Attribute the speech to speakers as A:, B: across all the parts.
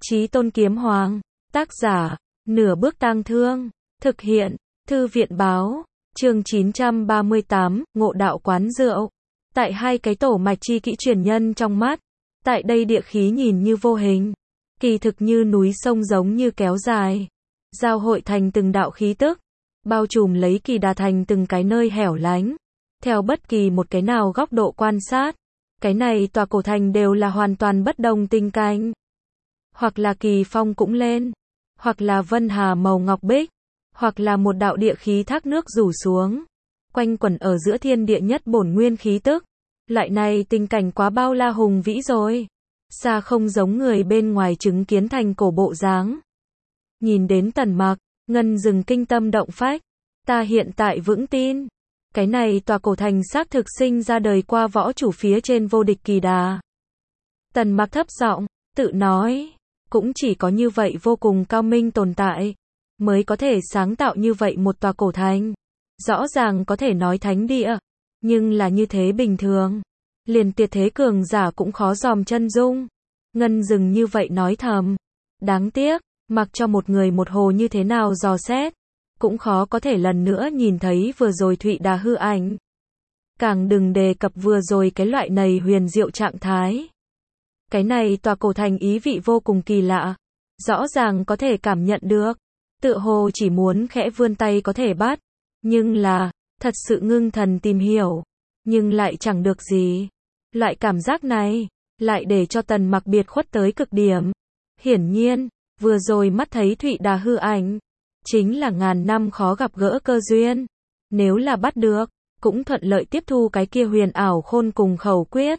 A: Chí Tôn Kiếm Hoàng. Tác giả, Nửa Bước Tang Thương. Thực hiện, Thư viện báo. Chương 938, Ngộ Đạo Quán Rượu. Tại hai cái tổ mạch chi kỹ truyền nhân trong mắt. Tại đây địa khí nhìn như vô hình. Kỳ thực như núi sông giống như kéo dài. Giao hội thành từng đạo khí tức. Bao trùm lấy Kỳ Đà thành từng cái nơi hẻo lánh. Theo bất kỳ một cái nào góc độ quan sát. Cái này tòa cổ thành đều là hoàn toàn bất đồng tình cảnh. Hoặc là kỳ phong cũng lên. Hoặc là vân hà màu ngọc bích. Hoặc là một đạo địa khí thác nước rủ xuống. Quanh quẩn ở giữa thiên địa nhất bổn nguyên khí tức. Loại này tình cảnh quá bao la hùng vĩ rồi. Xa không giống người bên ngoài chứng kiến thành cổ bộ dáng. Nhìn đến Tần Mặc, Ngân dừng kinh tâm động phách. Ta hiện tại vững tin. Cái này tòa cổ thành xác thực sinh ra đời qua võ chủ phía trên vô địch Kỳ Đà. Tần Mặc thấp giọng, tự nói. Cũng chỉ có như vậy vô cùng cao minh tồn tại. Mới có thể sáng tạo như vậy một tòa cổ thành. Rõ ràng có thể nói thánh địa. Nhưng là như thế bình thường. Liền tuyệt thế cường giả cũng khó dòm chân dung. Ngân dừng như vậy nói thầm. Đáng tiếc, mặc cho một người một hồ như thế nào dò xét. Cũng khó có thể lần nữa nhìn thấy vừa rồi Thụy Đà hư ảnh. Càng đừng đề cập vừa rồi cái loại này huyền diệu trạng thái. Cái này tòa cổ thành ý vị vô cùng kỳ lạ. Rõ ràng có thể cảm nhận được. Tựa hồ chỉ muốn khẽ vươn tay có thể bắt. Nhưng là, thật sự ngưng thần tìm hiểu. Nhưng lại chẳng được gì. Loại cảm giác này, lại để cho Tần Mặc biệt khuất tới cực điểm. Hiển nhiên, vừa rồi mắt thấy Thụy Đà hư ảnh. Chính là ngàn năm khó gặp gỡ cơ duyên. Nếu là bắt được, cũng thuận lợi tiếp thu cái kia huyền ảo khôn cùng khẩu quyết.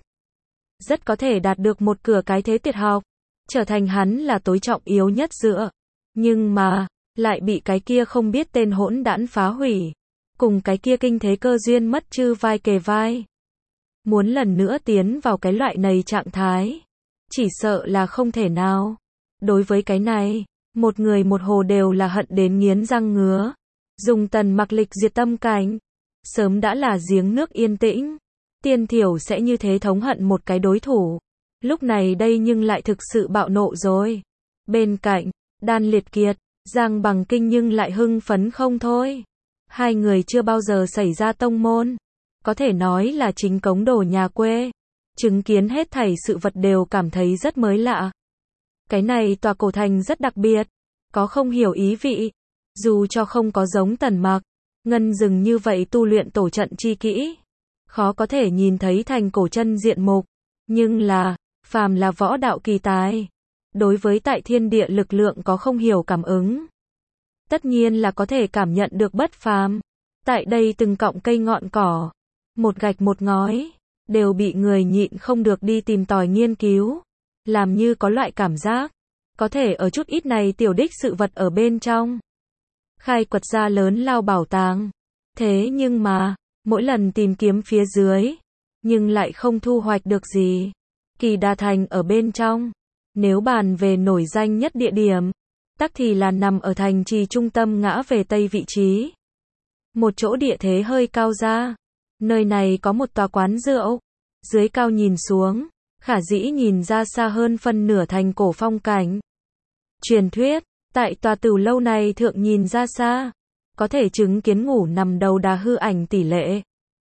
A: Rất có thể đạt được một cửa cái thế tuyệt học. Trở thành hắn là tối trọng yếu nhất dựa. Nhưng mà, lại bị cái kia không biết tên hỗn đản phá hủy. Cùng cái kia kinh thế cơ duyên mất chư vai kề vai. Muốn lần nữa tiến vào cái loại này trạng thái. Chỉ sợ là không thể nào. Đối với cái này, một người một hồ đều là hận đến nghiến răng ngứa. Dùng Tần Mặc lịch diệt tâm cảnh. Sớm đã là giếng nước yên tĩnh. Tiên thiểu sẽ như thế thống hận một cái đối thủ. Lúc này đây nhưng lại thực sự bạo nộ rồi. Bên cạnh, Đan Liệt Kiệt, Giang Bằng Kinh nhưng lại hưng phấn không thôi. Hai người chưa bao giờ xảy ra tông môn. Có thể nói là chính cống đồ nhà quê. Chứng kiến hết thảy sự vật đều cảm thấy rất mới lạ. Cái này tòa cổ thành rất đặc biệt. Có không hiểu ý vị. Dù cho không có giống Tần Mặc. Ngân dừng như vậy tu luyện tổ trận chi kỹ. Khó có thể nhìn thấy thành cổ chân diện mục. Nhưng là, phàm là võ đạo kỳ tài. Đối với tại thiên địa lực lượng có không hiểu cảm ứng. Tất nhiên là có thể cảm nhận được bất phàm. Tại đây từng cọng cây ngọn cỏ. Một gạch một ngói. Đều bị người nhịn không được đi tìm tòi nghiên cứu. Làm như có loại cảm giác. Có thể ở chút ít này tiểu đích sự vật ở bên trong. Khai quật ra lớn lao bảo tàng. Thế nhưng mà, mỗi lần tìm kiếm phía dưới. Nhưng lại không thu hoạch được gì. Kỳ Đà thành ở bên trong. Nếu bàn về nổi danh nhất địa điểm. Tắc thì là nằm ở thành trì trung tâm ngã về tây vị trí. Một chỗ địa thế hơi cao ra. Nơi này có một tòa quán rượu. Dưới cao nhìn xuống. Khả dĩ nhìn ra xa hơn phân nửa thành cổ phong cảnh. Truyền thuyết, tại tòa tửu lâu này thượng nhìn ra xa. Có thể chứng kiến ngủ nằm đầu đà hư ảnh tỷ lệ.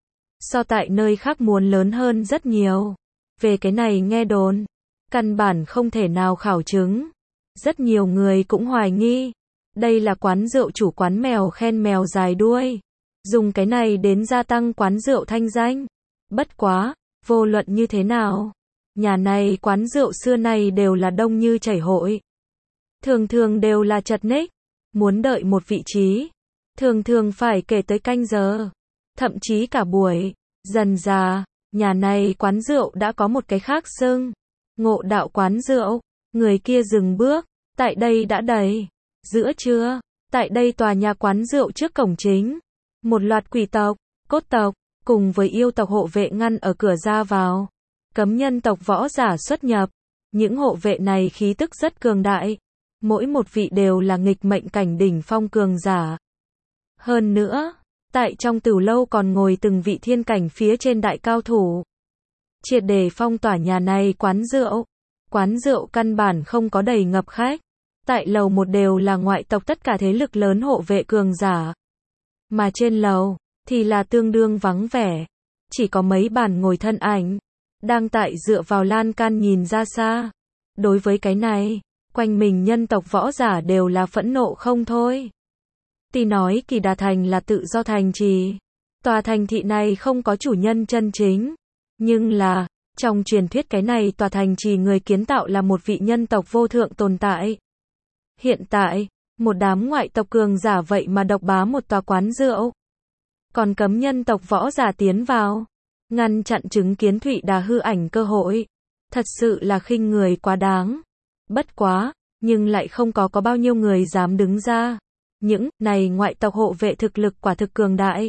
A: So tại nơi khác muốn lớn hơn rất nhiều. Về cái này nghe đồn. Căn bản không thể nào khảo chứng. Rất nhiều người cũng hoài nghi. Đây là quán rượu chủ quán mèo khen mèo dài đuôi. Dùng cái này đến gia tăng quán rượu thanh danh. Bất quá, vô luận như thế nào. Nhà này quán rượu xưa nay đều là đông như chảy hội. Thường thường đều là chật ních. Muốn đợi một vị trí. Thường thường phải kể tới canh giờ. Thậm chí cả buổi. Dần dà, nhà này quán rượu đã có một cái khác xưng. Ngộ Đạo Quán Rượu. Người kia dừng bước. Tại đây đã đầy. Giữa trưa. Tại đây tòa nhà quán rượu trước cổng chính. Một loạt quỷ tộc, cốt tộc, cùng với yêu tộc hộ vệ ngăn ở cửa ra vào. Cấm nhân tộc võ giả xuất nhập. Những hộ vệ này khí tức rất cường đại. Mỗi một vị đều là nghịch mệnh cảnh đỉnh phong cường giả. Hơn nữa, tại trong tửu lâu còn ngồi từng vị thiên cảnh phía trên đại cao thủ. Triệt để phong tỏa nhà này quán rượu. Quán rượu căn bản không có đầy ngập khách. Tại lầu 1 đều là ngoại tộc tất cả thế lực lớn hộ vệ cường giả. Mà trên lầu, thì là tương đương vắng vẻ. Chỉ có mấy bàn ngồi thân ảnh, đang tại dựa vào lan can nhìn ra xa. Đối với cái này, quanh mình nhân tộc võ giả đều là phẫn nộ không thôi. Tuy nói Kỳ Đà Thành là tự do thành trì, tòa thành thị này không có chủ nhân chân chính. Nhưng là, trong truyền thuyết cái này tòa thành trì người kiến tạo là một vị nhân tộc vô thượng tồn tại. Hiện tại, một đám ngoại tộc cường giả vậy mà độc bá một tòa quán rượu. Còn cấm nhân tộc võ giả tiến vào, ngăn chặn chứng kiến Thụy Đà hư ảnh cơ hội. Thật sự là khinh người quá đáng. Bất quá, nhưng lại không có bao nhiêu người dám đứng ra. Những này ngoại tộc hộ vệ thực lực quả thực cường đại,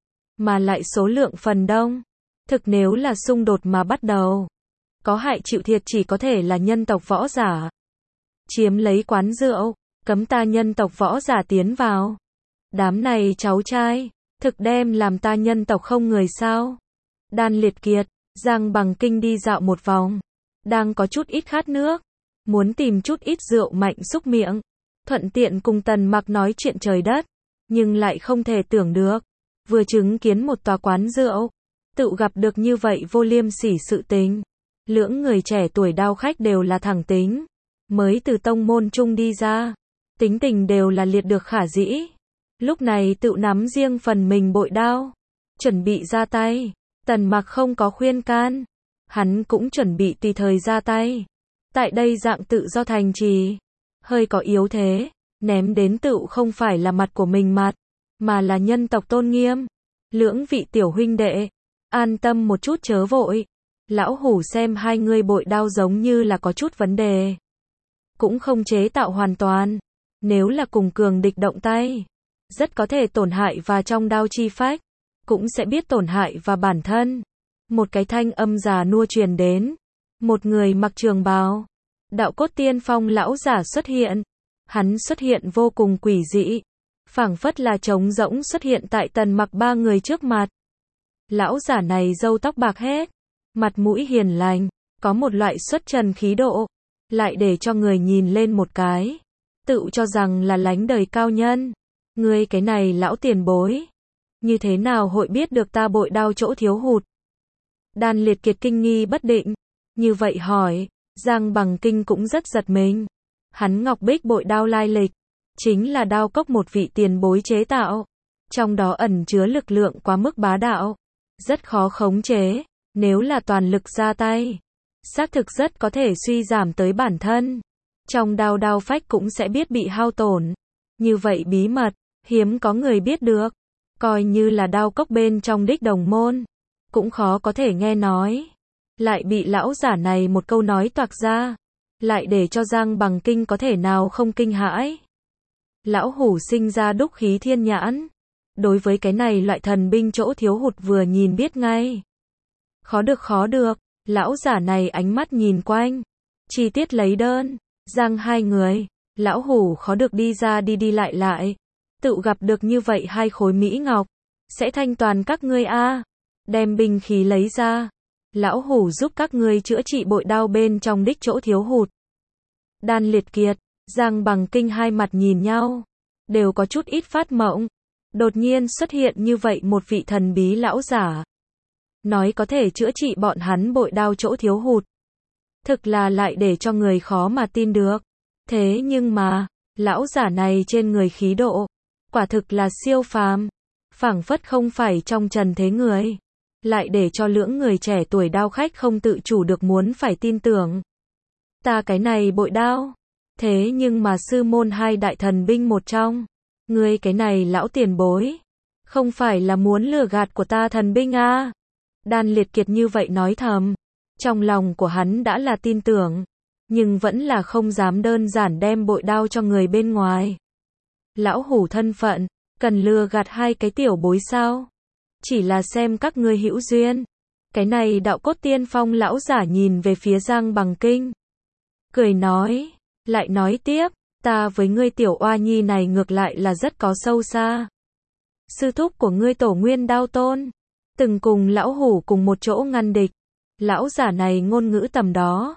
A: mà lại số lượng phần đông. Thực nếu là xung đột mà bắt đầu, có hại chịu thiệt chỉ có thể là nhân tộc võ giả. Chiếm lấy quán rượu, cấm ta nhân tộc võ giả tiến vào. Đám này cháu trai, thực đem làm ta nhân tộc không người sao. Đan Liệt Kiệt, Giang Bằng Kinh đi dạo một vòng, đang có chút ít khát nước, muốn tìm chút ít rượu mạnh xúc miệng, thuận tiện cùng Tần Mặc nói chuyện trời đất, nhưng lại không thể tưởng được, vừa chứng kiến một tòa quán rượu, tự gặp được như vậy vô liêm sỉ sự tình. Lưỡng người trẻ tuổi đao khách đều là thẳng tính, mới từ tông môn chung đi ra, tính tình đều là liệt được khả dĩ. Lúc này tự nắm riêng phần mình bội đao, chuẩn bị ra tay. Tần Mặc không có khuyên can, hắn cũng chuẩn bị tùy thời ra tay. Tại đây dạng tự do thành trì, hơi có yếu thế, ném đến tựu không phải là mặt của mình mặt, mà là nhân tộc tôn nghiêm. Lưỡng vị tiểu huynh đệ, an tâm một chút chớ vội. Lão hủ xem hai người bội đao giống như là có chút vấn đề, cũng không chế tạo hoàn toàn. Nếu là cùng cường địch động tay, rất có thể tổn hại và trong đao chi phách, cũng sẽ biết tổn hại và bản thân. Một cái thanh âm già nua truyền đến. Một người mặc trường bào, Đạo Cốt Tiên Phong lão giả xuất hiện. Hắn xuất hiện vô cùng quỷ dị, phảng phất là trống rỗng xuất hiện tại Tần Mặc ba người trước mặt. Lão giả này râu tóc bạc hết, mặt mũi hiền lành, có một loại xuất trần khí độ, lại để cho người nhìn lên một cái, tự cho rằng là lánh đời cao nhân. Ngươi cái này lão tiền bối, như thế nào hội biết được ta bội đao chỗ thiếu hụt? Đan Liệt Kiệt kinh nghi bất định, như vậy hỏi. Giang Bằng Kinh cũng rất giật mình. Hắn Ngọc Bích bội đao lai lịch, chính là đao cốc một vị tiền bối chế tạo. Trong đó ẩn chứa lực lượng quá mức bá đạo, rất khó khống chế. Nếu là toàn lực ra tay, xác thực rất có thể suy giảm tới bản thân. Trong đao phách cũng sẽ biết bị hao tổn. Như vậy bí mật, hiếm có người biết được. Coi như là đao cốc bên trong đích đồng môn, cũng khó có thể nghe nói. Lại bị lão giả này một câu nói toạc ra, lại để cho Giang Bằng Kinh có thể nào không kinh hãi. Lão hủ sinh ra đúc khí thiên nhãn, đối với cái này loại thần binh chỗ thiếu hụt vừa nhìn biết ngay. Khó được, lão giả này ánh mắt nhìn quanh, chi tiết lấy đơn. Giang hai người, lão hủ khó được đi ra đi lại, tự gặp được như vậy hai khối mỹ ngọc, sẽ thanh toàn các ngươi a. Đem binh khí lấy ra, lão hủ giúp các ngươi chữa trị bội đao bên trong đích chỗ thiếu hụt. Đan Liệt Kiệt, Giang Bằng Kinh hai mặt nhìn nhau, đều có chút ít phát mộng. Đột nhiên xuất hiện như vậy một vị thần bí lão giả, nói có thể chữa trị bọn hắn bội đao chỗ thiếu hụt, thực là lại để cho người khó mà tin được. Thế nhưng mà, lão giả này trên người khí độ, quả thực là siêu phàm, phảng phất không phải trong trần thế người, lại để cho lưỡng người trẻ tuổi đao khách không tự chủ được muốn phải tin tưởng. Ta cái này bội đao, thế nhưng mà sư môn hai đại thần binh một trong, ngươi cái này lão tiền bối, không phải là muốn lừa gạt của ta thần binh à? Đan Liệt Kiệt như vậy nói thầm, trong lòng của hắn đã là tin tưởng, nhưng vẫn là không dám đơn giản đem bội đao cho người bên ngoài. Lão hủ thân phận, cần lừa gạt hai cái tiểu bối sao? Chỉ là xem các ngươi hữu duyên. Cái này Đạo Cốt Tiên Phong lão giả nhìn về phía Giang Bằng Kinh, cười nói, lại nói tiếp, ta với ngươi tiểu oa nhi này ngược lại là rất có sâu xa. Sư thúc của ngươi Tổ Nguyên Đao Tôn, từng cùng lão hủ cùng một chỗ ngăn địch. Lão giả này ngôn ngữ tầm đó,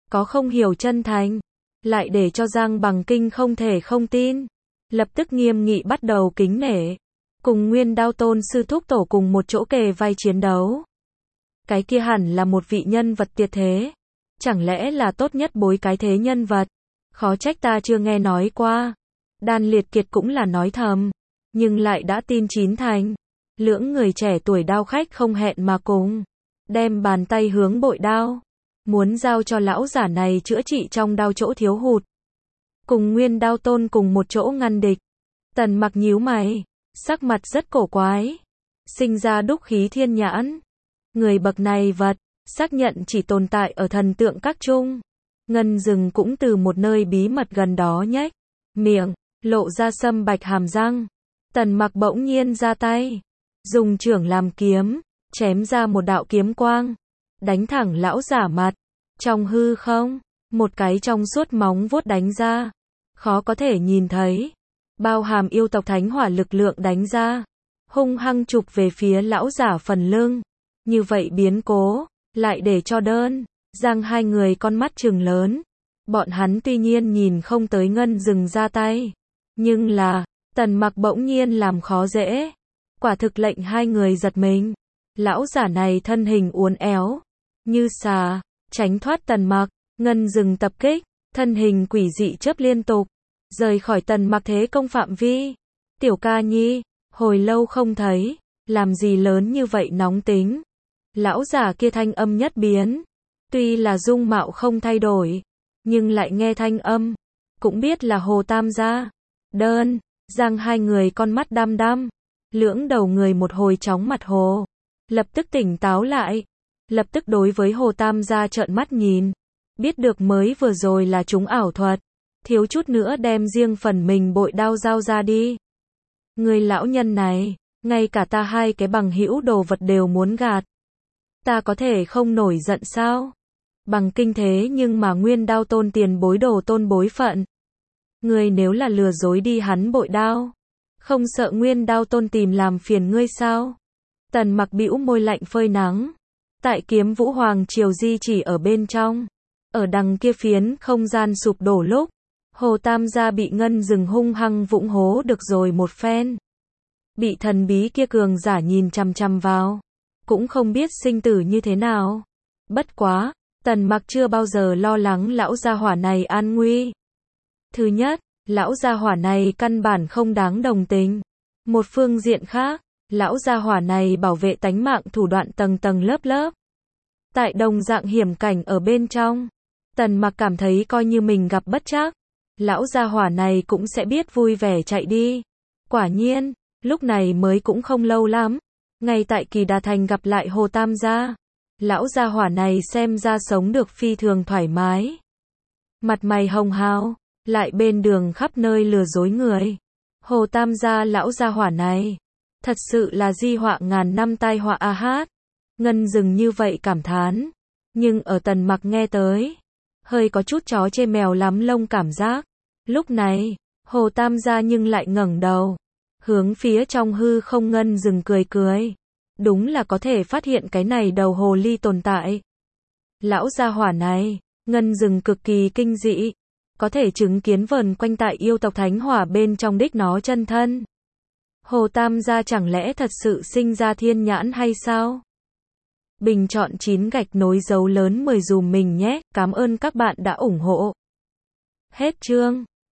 A: có không hiểu chân thành, lại để cho Giang Bằng Kinh không thể không tin. Lập tức nghiêm nghị bắt đầu kính nể, cùng Nguyên Đao Tôn sư thúc tổ cùng một chỗ kề vai chiến đấu. Cái kia hẳn là một vị nhân vật tuyệt thế, chẳng lẽ là tốt nhất bối cái thế nhân vật, khó trách ta chưa nghe nói qua. Đan Liệt Kiệt cũng là nói thầm, nhưng lại đã tin chín thành. Lưỡng người trẻ tuổi đao khách không hẹn mà cùng, đem bàn tay hướng bội đao, muốn giao cho lão giả này chữa trị trong đao chỗ thiếu hụt. Cùng Nguyên Đao Tôn cùng một chỗ ngăn địch. Tần Mặc nhíu mày, sắc mặt rất cổ quái, sinh ra đúc khí thiên nhãn. Người bậc này vật, xác nhận chỉ tồn tại ở thần tượng các chung. Ngân Dừng cũng từ một nơi bí mật gần đó nhếch miệng, lộ ra sâm bạch hàm răng. Tần Mặc bỗng nhiên ra tay, dùng chưởng làm kiếm, chém ra một đạo kiếm quang, đánh thẳng lão giả mặt. Trong hư không, một cái trong suốt móng vuốt đánh ra, khó có thể nhìn thấy, bao hàm yêu tộc thánh hỏa lực lượng đánh ra, hung hăng chụp về phía lão giả phần lưng. Như vậy biến cố, lại để cho Giang hai người con mắt trừng lớn. Bọn hắn tuy nhiên nhìn không tới Ngân Dừng ra tay, nhưng là, Tần Mặc bỗng nhiên làm khó dễ. Quả thực lệnh hai người giật mình. Lão giả này thân hình uốn éo, như xà, tránh thoát Tần Mặc. Ngân Dừng tập kích, thân hình quỷ dị chớp liên tục, rời khỏi Tần Mặc thế công phạm vi. Tiểu ca nhi, hồi lâu không thấy, làm gì lớn như vậy nóng tính. Lão giả kia thanh âm nhất biến, tuy là dung mạo không thay đổi, nhưng lại nghe thanh âm, cũng biết là Hồ Tam gia. Giang hai người con mắt đăm đăm, lưỡng đầu người một hồi chóng mặt hồ, lập tức tỉnh táo lại, lập tức đối với Hồ Tam gia trợn mắt nhìn, biết được mới vừa rồi là chúng ảo thuật, thiếu chút nữa đem riêng phần mình bội đao giao ra đi. Người lão nhân này, ngay cả ta hai cái bằng hữu đồ vật đều muốn gạt. Ta có thể không nổi giận sao? Bằng Kinh thế nhưng mà Nguyên Đao Tôn tiền bối đồ tôn bối phận. Ngươi nếu là lừa dối đi hắn bội đao, không sợ Nguyên Đao Tôn tìm làm phiền ngươi sao? Tần Mặc bĩu môi lạnh phơi nắng. Tại Kiếm Vũ Hoàng Triều di chỉ ở bên trong, ở đằng kia phiến không gian sụp đổ lúc, Hồ Tam gia bị Ngân Dừng hung hăng vũng hố được rồi một phen. Bị thần bí kia cường giả nhìn chằm chằm vào, cũng không biết sinh tử như thế nào. Bất quá, Tần Mặc chưa bao giờ lo lắng lão gia hỏa này an nguy. Thứ nhất, lão gia hỏa này căn bản không đáng đồng tình. Một phương diện khác, lão gia hỏa này bảo vệ tánh mạng thủ đoạn tầng tầng lớp lớp. Tại đồng dạng hiểm cảnh ở bên trong, Tần Mặc cảm thấy coi như mình gặp bất trắc, lão gia hỏa này cũng sẽ biết vui vẻ chạy đi. Quả nhiên, lúc này mới cũng không lâu lắm, ngay tại Kỳ Đà Thành gặp lại Hồ Tam gia. Lão gia hỏa này xem ra sống được phi thường thoải mái. Mặt mày hồng hào, lại bên đường khắp nơi lừa dối người. Hồ Tam gia lão gia hỏa này, thật sự là di họa ngàn năm tai họa a hát. Ngân Dừng như vậy cảm thán, nhưng ở Tần Mặc nghe tới, hơi có chút chó chê mèo lắm lông cảm giác. Lúc này, Hồ Tam gia nhưng lại ngẩng đầu, hướng phía trong hư không Ngân Dừng cười cười. Đúng là có thể phát hiện cái này đầu hồ ly tồn tại. Lão gia hỏa này, Ngân Dừng cực kỳ kinh dị, có thể chứng kiến vờn quanh tại yêu tộc thánh hỏa bên trong đích nó chân thân. Hồ Tam gia chẳng lẽ thật sự sinh ra thiên nhãn hay sao? Bình chọn 9 gạch nối dấu lớn 10 dùm mình nhé, cảm ơn các bạn đã ủng hộ. Hết chương.